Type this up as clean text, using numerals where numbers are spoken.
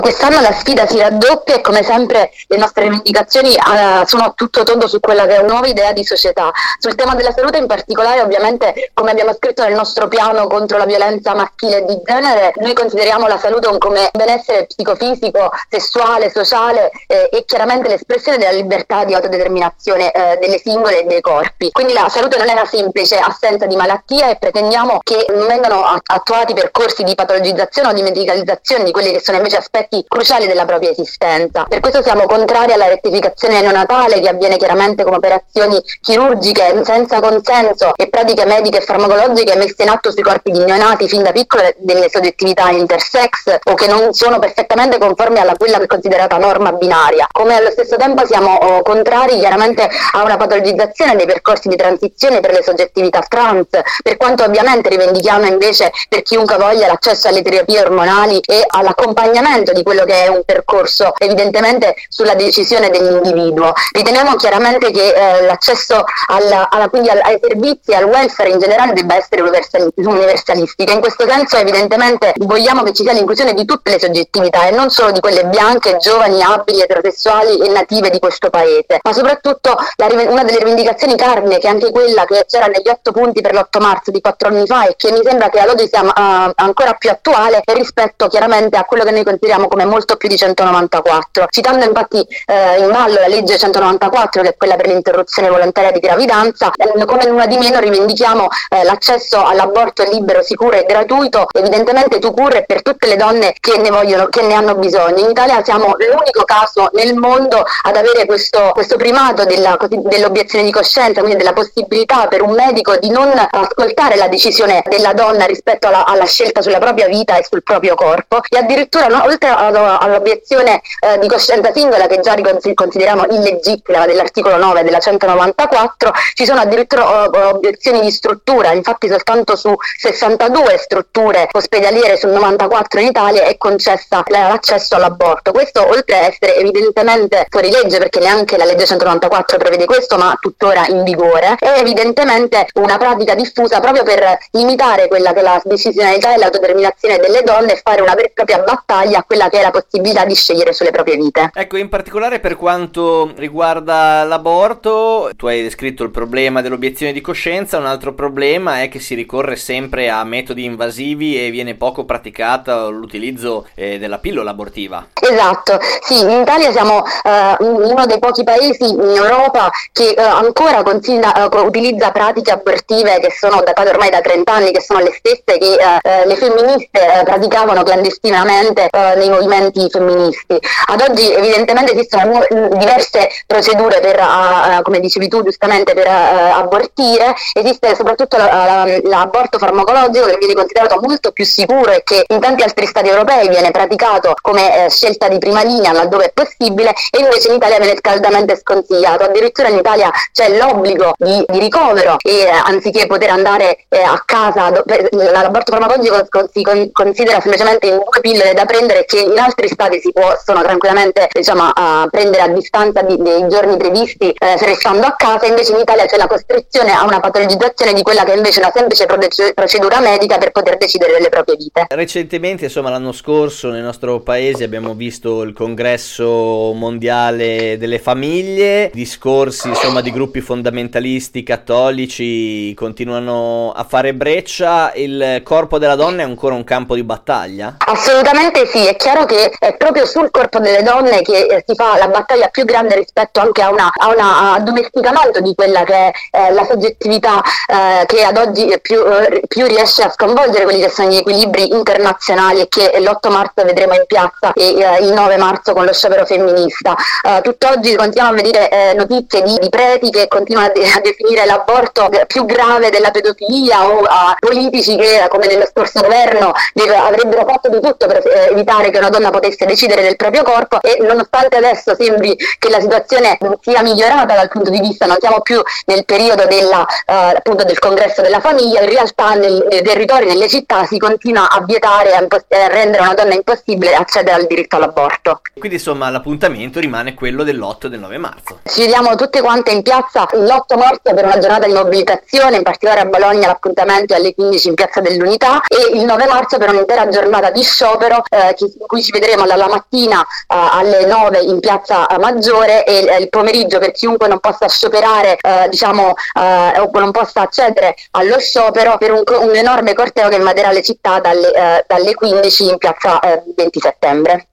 Quest'anno la sfida si raddoppia e come sempre le nostre rivendicazioni sono a tutto tondo su quella che è una nuova idea di società. Sul tema della salute in particolare, ovviamente, come abbiamo scritto nel nostro piano contro la violenza maschile e di genere, noi consideriamo la salute come benessere psicofisico, sessuale, sociale e chiaramente l'espressione della libertà di autodeterminazione delle singole e dei corpi. Quindi la salute non è la semplice assenza di malattia e pretendiamo che non vengano attuati percorsi di patologizzazione o di medicalizzazione di quelli che sono invece aspetti cruciali della propria esistenza. Per questo siamo contrari alla rettificazione neonatale, che avviene chiaramente come operazioni chirurgiche senza consenso e pratiche mediche e farmacologiche messe in atto sui corpi di neonati fin da piccole delle soggettività intersex o che non sono perfettamente conformi alla quella che è considerata norma binaria. Come allo stesso tempo siamo contrari chiaramente a una patologizzazione dei percorsi di transizione per le soggettività trans, per quanto ovviamente rivendichiamo invece per chiunque voglia l'accesso alle terapie ormonali e all'accompagnamento di quello che è un percorso evidentemente sulla decisione dell'individuo. Riteniamo chiaramente che l'accesso quindi ai servizi e al welfare in generale debba essere universalistica. In questo senso evidentemente vogliamo che ci sia l'inclusione di tutte le soggettività e non solo di quelle bianche, giovani, abili, eterosessuali e native di questo paese, ma soprattutto una delle rivendicazioni cardine, che è anche quella che c'era negli 8 punti per l'8 marzo di 4 anni fa e che mi sembra che ad oggi sia ancora più attuale rispetto chiaramente a quello che noi consideriamo come molto più di 194, citando infatti in ballo la legge 194, che è quella per l'interruzione volontaria di gravidanza. Come nulla di meno rivendichiamo l'accesso all'aborto libero, sicuro e gratuito, evidentemente tout court e per tutte le donne che ne hanno bisogno. In Italia siamo l'unico caso nel mondo ad avere questo primato dell'obiezione di coscienza, quindi della possibilità per un medico di non ascoltare la decisione della donna rispetto alla scelta sulla propria vita e sul proprio corpo, e addirittura oltre all'obiezione di coscienza singola, che già consideriamo illegittima dell'articolo 9 della 194, ci sono addirittura obiezioni di struttura. Infatti soltanto su 62 strutture ospedaliere su 94 in Italia è concessa l'accesso all'aborto. Questo, oltre a essere evidentemente fuori legge, perché neanche la legge 194 prevede questo, ma tuttora in vigore, è evidentemente una pratica diffusa proprio per limitare quella che è la decisionalità e l'autodeterminazione delle donne e fare una vera e propria battaglia a quella che è la possibilità di scegliere sulle proprie vite. Ecco, in particolare per quanto riguarda l'aborto, tu hai descritto il problema dell'obiezione di coscienza. Un altro problema è che si ricorre sempre a metodi invasivi e viene poco praticata l'utilizzo della pillola abortiva. Esatto, sì, in Italia siamo uno dei pochi paesi in Europa che ancora utilizza pratiche abortive che sono datate ormai da 30 anni, che sono le stesse che le femministe praticavano clandestinamente nei movimenti femministi. Ad oggi evidentemente esistono diverse procedure per, come dicevi tu giustamente, per abortire. Esiste soprattutto l'aborto farmacologico, che viene considerato molto più sicuro e che in tanti altri stati europei viene praticato come scelta di prima linea laddove è possibile, e invece in Italia viene caldamente sconsigliato. Addirittura in Italia c'è l'obbligo di ricovero e anziché poter andare a casa, l'aborto farmacologico si considera semplicemente in 2 pillole da prendere, che in altri stati si possono tranquillamente prendere a distanza dei giorni previsti restando a casa. Invece in Italia c'è la costrizione a una patologizzazione di quella che è invece una semplice procedura medica per poter decidere delle proprie vite. Recentemente, l'anno scorso nel nostro paese abbiamo visto il congresso mondiale delle famiglie. Discorsi di gruppi fondamentalisti cattolici continuano a fare breccia. Il corpo della donna è ancora un campo di battaglia? Assolutamente sì, è chiaro che è proprio sul corpo delle donne che si fa la battaglia più grande rispetto anche a un addomesticamento di quella che è la soggettività che ad oggi più riesce a sconvolgere quelli che sono gli equilibri internazionali, e che l'8 marzo vedremo in piazza e il 9 marzo con lo sciopero femminista. Tutt'oggi continuiamo a vedere notizie di preti che continuano a definire l'aborto più grave della pedofilia, o a politici che, come nello scorso governo, avrebbero fatto di tutto per evitare che una donna potesse decidere del proprio corpo. E nonostante adesso sembri che la situazione sia migliorata dal punto di vista, non siamo più nel periodo appunto del congresso della famiglia, in realtà nei territori, nelle città si continua a vietare e a rendere una donna impossibile accedere al diritto all'aborto. Quindi l'appuntamento rimane quello dell'8 e del 9 marzo. Ci vediamo tutte quante in piazza l'8 marzo per una giornata di mobilitazione, in particolare a Bologna l'appuntamento è alle 15 in Piazza dell'Unità, e il 9 marzo per un'intera giornata di sciopero che si cui ci vedremo dalla mattina alle 9 in Piazza Maggiore, e il pomeriggio per chiunque non possa scioperare, o non possa accedere allo sciopero, per un enorme corteo che invaderà le città dalle 15 in Piazza 20 settembre.